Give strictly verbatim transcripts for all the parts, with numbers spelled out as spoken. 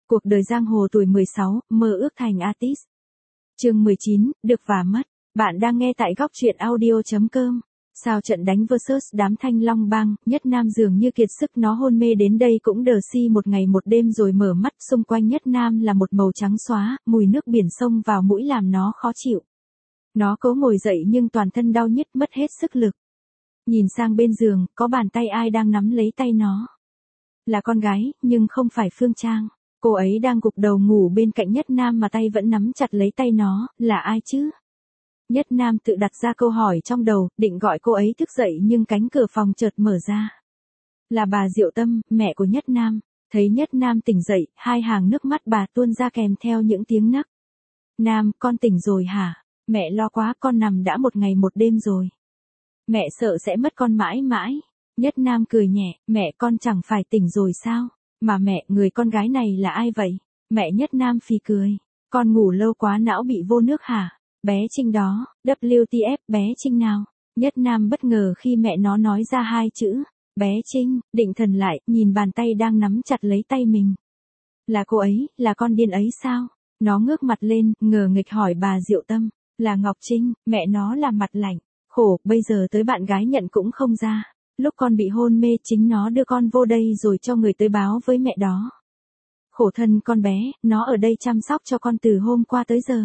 Cuộc đời giang hồ tuổi mười sáu, mơ ước thành artist. Chương mười chín, được và mất. Bạn đang nghe tại góc truyện audio chấm com. Sao trận đánh versus đám Thanh Long bang, Nhất Nam dường như kiệt sức, nó hôn mê đến đây cũng đờ si một ngày một đêm rồi mở mắt, xung quanh Nhất Nam là một màu trắng xóa, mùi nước biển xông vào mũi làm nó khó chịu. Nó cố ngồi dậy nhưng toàn thân đau nhức, mất hết sức lực. Nhìn sang bên giường, có bàn tay ai đang nắm lấy tay nó. Là con gái, nhưng không phải Phương Trang. Cô ấy đang gục đầu ngủ bên cạnh Nhất Nam mà tay vẫn nắm chặt lấy tay nó, là ai chứ? Nhất Nam tự đặt ra câu hỏi trong đầu, định gọi cô ấy thức dậy nhưng cánh cửa phòng chợt mở ra. Là bà Diệu Tâm, mẹ của Nhất Nam. Thấy Nhất Nam tỉnh dậy, hai hàng nước mắt bà tuôn ra kèm theo những tiếng nấc. Nam, con tỉnh rồi hả? Mẹ lo quá, con nằm đã một ngày một đêm rồi. Mẹ sợ sẽ mất con mãi mãi. Nhất Nam cười nhẹ, mẹ con chẳng phải tỉnh rồi sao? Mà mẹ, người con gái này là ai vậy? Mẹ Nhất Nam phì cười. Con ngủ lâu quá não bị vô nước hả? Bé Trinh đó, W T F, bé Trinh nào? Nhất Nam bất ngờ khi mẹ nó nói ra hai chữ. Bé Trinh, định thần lại, nhìn bàn tay đang nắm chặt lấy tay mình. Là cô ấy, là con điên ấy sao? Nó ngước mặt lên, ngờ nghịch hỏi bà Diệu Tâm. Là Ngọc Trinh, mẹ nó làm mặt lạnh. Khổ, bây giờ tới bạn gái nhận cũng không ra. Lúc con bị hôn mê chính nó đưa con vô đây rồi cho người tới báo với mẹ đó. Khổ thân con bé, nó ở đây chăm sóc cho con từ hôm qua tới giờ.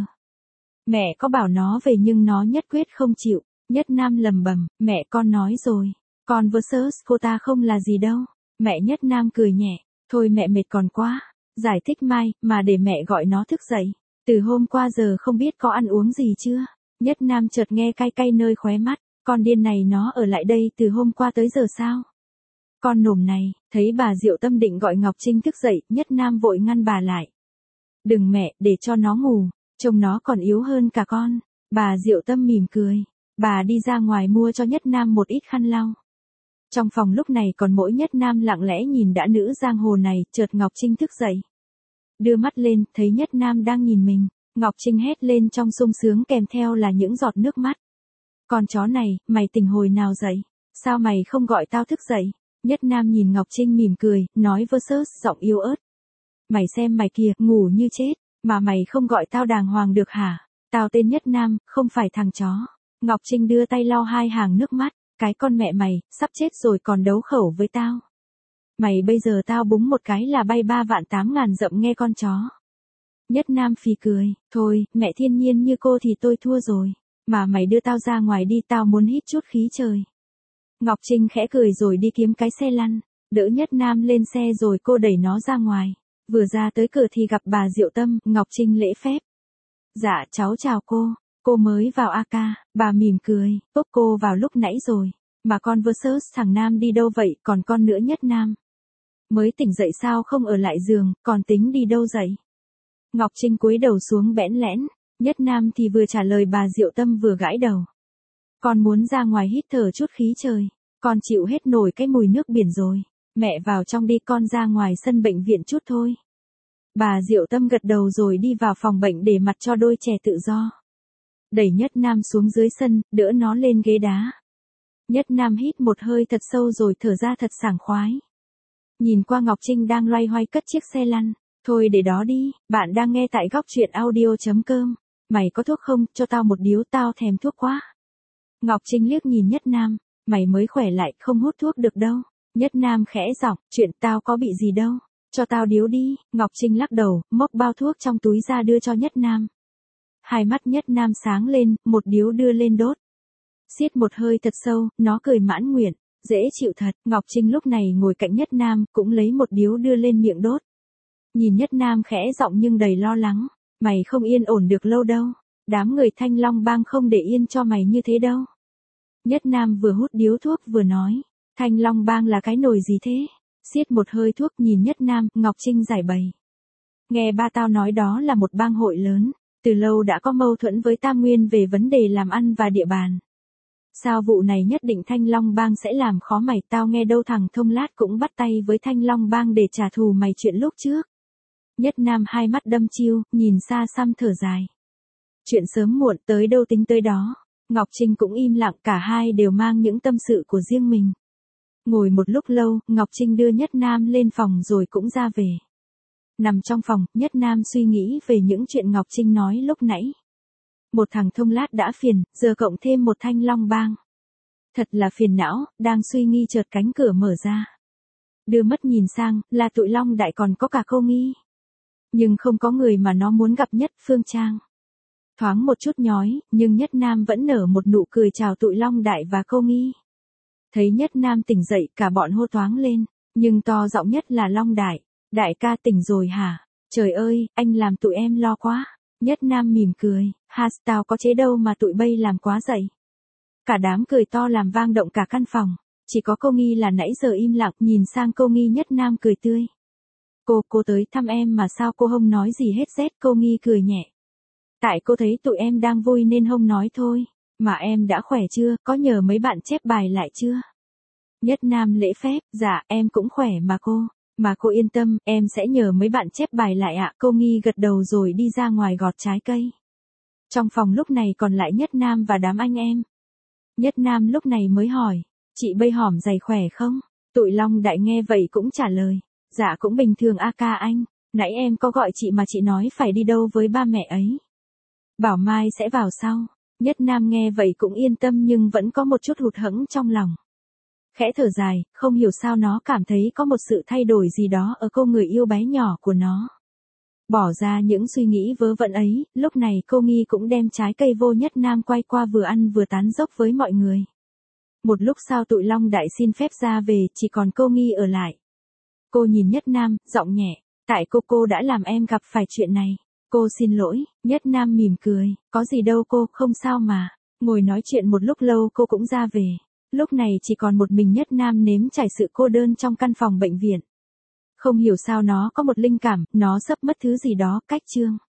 Mẹ có bảo nó về nhưng nó nhất quyết không chịu. Nhất Nam lầm bầm, mẹ con nói rồi. Con versus cô ta không là gì đâu. Mẹ Nhất Nam cười nhẹ, thôi mẹ mệt còn quá. Giải thích mai, mà để mẹ gọi nó thức dậy. Từ hôm qua giờ không biết có ăn uống gì chưa. Nhất Nam chợt nghe cay cay nơi khóe mắt. Con điên này nó ở lại đây từ hôm qua tới giờ sao? Con nồm này, thấy bà Diệu Tâm định gọi Ngọc Trinh thức dậy, Nhất Nam vội ngăn bà lại. Đừng mẹ, để cho nó ngủ, trông nó còn yếu hơn cả con. Bà Diệu Tâm mỉm cười. Bà đi ra ngoài mua cho Nhất Nam một ít khăn lau. Trong phòng lúc này còn mỗi Nhất Nam lặng lẽ nhìn đã nữ giang hồ này, chợt Ngọc Trinh thức dậy. Đưa mắt lên, thấy Nhất Nam đang nhìn mình. Ngọc Trinh hét lên trong sung sướng kèm theo là những giọt nước mắt. Con chó này, mày tỉnh hồi nào dậy? Sao mày không gọi tao thức dậy? Nhất Nam nhìn Ngọc Trinh mỉm cười, nói versus giọng yếu ớt. Mày xem mày kìa, ngủ như chết, mà mày không gọi tao đàng hoàng được hả? Tao tên Nhất Nam, không phải thằng chó. Ngọc Trinh đưa tay lau hai hàng nước mắt, cái con mẹ mày, sắp chết rồi còn đấu khẩu với tao. Mày bây giờ tao búng một cái là bay ba vạn tám ngàn dặm nghe con chó. Nhất Nam phì cười, thôi, mẹ thiên nhiên như cô thì tôi thua rồi. Mà mày đưa tao ra ngoài đi, tao muốn hít chút khí trời. Ngọc Trinh khẽ cười rồi đi kiếm cái xe lăn, đỡ Nhất Nam lên xe rồi cô đẩy nó ra ngoài. Vừa ra tới cửa thì gặp bà Diệu Tâm, Ngọc Trinh lễ phép. Dạ cháu chào cô, cô mới vào a ca, bà mỉm cười, ốp cô vào lúc nãy rồi. Mà con versus thằng Nam đi đâu vậy, còn con nữa Nhất Nam. Mới tỉnh dậy sao không ở lại giường, còn tính đi đâu dậy? Ngọc Trinh cúi đầu xuống bẽn lẽn. Nhất Nam thì vừa trả lời bà Diệu Tâm vừa gãi đầu. Con muốn ra ngoài hít thở chút khí trời. Con chịu hết nổi cái mùi nước biển rồi. Mẹ vào trong đi, con ra ngoài sân bệnh viện chút thôi. Bà Diệu Tâm gật đầu rồi đi vào phòng bệnh để mặt cho đôi trẻ tự do. Đẩy Nhất Nam xuống dưới sân, đỡ nó lên ghế đá. Nhất Nam hít một hơi thật sâu rồi thở ra thật sảng khoái. Nhìn qua Ngọc Trinh đang loay hoay cất chiếc xe lăn. Thôi để đó đi, bạn đang nghe tại góc truyện audio chấm com. Mày có thuốc không, cho tao một điếu, tao thèm thuốc quá. Ngọc Trinh liếc nhìn Nhất Nam, mày mới khỏe lại, không hút thuốc được đâu. Nhất Nam khẽ giọng, chuyện tao có bị gì đâu, cho tao điếu đi. Ngọc Trinh lắc đầu, móc bao thuốc trong túi ra đưa cho Nhất Nam. Hai mắt Nhất Nam sáng lên, một điếu đưa lên đốt. Xiết một hơi thật sâu, nó cười mãn nguyện, dễ chịu thật. Ngọc Trinh lúc này ngồi cạnh Nhất Nam, cũng lấy một điếu đưa lên miệng đốt. Nhìn Nhất Nam khẽ giọng nhưng đầy lo lắng. Mày không yên ổn được lâu đâu. Đám người Thanh Long bang không để yên cho mày như thế đâu. Nhất Nam vừa hút điếu thuốc vừa nói. Thanh Long bang là cái nồi gì thế? Xiết một hơi thuốc nhìn Nhất Nam, Ngọc Trinh giải bày. Nghe ba tao nói đó là một bang hội lớn. Từ lâu đã có mâu thuẫn với Tam Nguyên về vấn đề làm ăn và địa bàn. Sao vụ này nhất định Thanh Long bang sẽ làm khó mày? Tao nghe đâu thằng Thông Lát cũng bắt tay với Thanh Long bang để trả thù mày chuyện lúc trước. Nhất Nam hai mắt đâm chiêu, nhìn xa xăm thở dài. Chuyện sớm muộn tới đâu tính tới đó. Ngọc Trinh cũng im lặng, cả hai đều mang những tâm sự của riêng mình. Ngồi một lúc lâu, Ngọc Trinh đưa Nhất Nam lên phòng rồi cũng ra về. Nằm trong phòng, Nhất Nam suy nghĩ về những chuyện Ngọc Trinh nói lúc nãy. Một thằng thông lát đã phiền, giờ cộng thêm một thanh long bang. Thật là phiền não, đang suy nghi chợt cánh cửa mở ra. Đưa mắt nhìn sang, là tụi Long Đại còn có cả cô Nghi. Nhưng không có người mà nó muốn gặp nhất, Phương Trang. Thoáng một chút nhói, nhưng Nhất Nam vẫn nở một nụ cười chào tụi Long Đại và cô Nghi. Thấy Nhất Nam tỉnh dậy, cả bọn hô thoáng lên, nhưng to giọng nhất là Long Đại. Đại ca tỉnh rồi hả? Trời ơi, anh làm tụi em lo quá. Nhất Nam mỉm cười, ha tao có chế đâu mà tụi bay làm quá dậy. Cả đám cười to làm vang động cả căn phòng. Chỉ có cô Nghi là nãy giờ im lặng, nhìn sang cô Nghi. Nhất Nam cười tươi. Cô, cô tới thăm em mà sao cô không nói gì hết rét? Cô Nghi cười nhẹ. Tại cô thấy tụi em đang vui nên không nói thôi. Mà em đã khỏe chưa, có nhờ mấy bạn chép bài lại chưa? Nhất Nam lễ phép, dạ em cũng khỏe mà cô. Mà cô yên tâm, em sẽ nhờ mấy bạn chép bài lại ạ. Cô Nghi gật đầu rồi đi ra ngoài gọt trái cây. Trong phòng lúc này còn lại Nhất Nam và đám anh em. Nhất Nam lúc này mới hỏi, chị bây hỏm giày khỏe không? Tụi Long Đại nghe vậy cũng trả lời, dạ cũng bình thường a ca anh, nãy em có gọi chị mà chị nói phải đi đâu với ba mẹ ấy. Bảo mai sẽ vào sau. Nhất Nam nghe vậy cũng yên tâm nhưng vẫn có một chút hụt hẫng trong lòng. Khẽ thở dài, không hiểu sao nó cảm thấy có một sự thay đổi gì đó ở cô người yêu bé nhỏ của nó. Bỏ ra những suy nghĩ vớ vẩn ấy, lúc này cô Nghi cũng đem trái cây vô. Nhất Nam quay qua vừa ăn vừa tán dốc với mọi người. Một lúc sau tụi Long Đại xin phép ra về, chỉ còn cô Nghi ở lại. Cô nhìn Nhất Nam, giọng nhẹ, tại cô cô đã làm em gặp phải chuyện này. Cô xin lỗi. Nhất Nam mỉm cười, có gì đâu cô, không sao mà. Ngồi nói chuyện một lúc lâu cô cũng ra về. Lúc này chỉ còn một mình Nhất Nam nếm trải sự cô đơn trong căn phòng bệnh viện. Không hiểu sao nó có một linh cảm, nó sắp mất thứ gì đó, cách chương.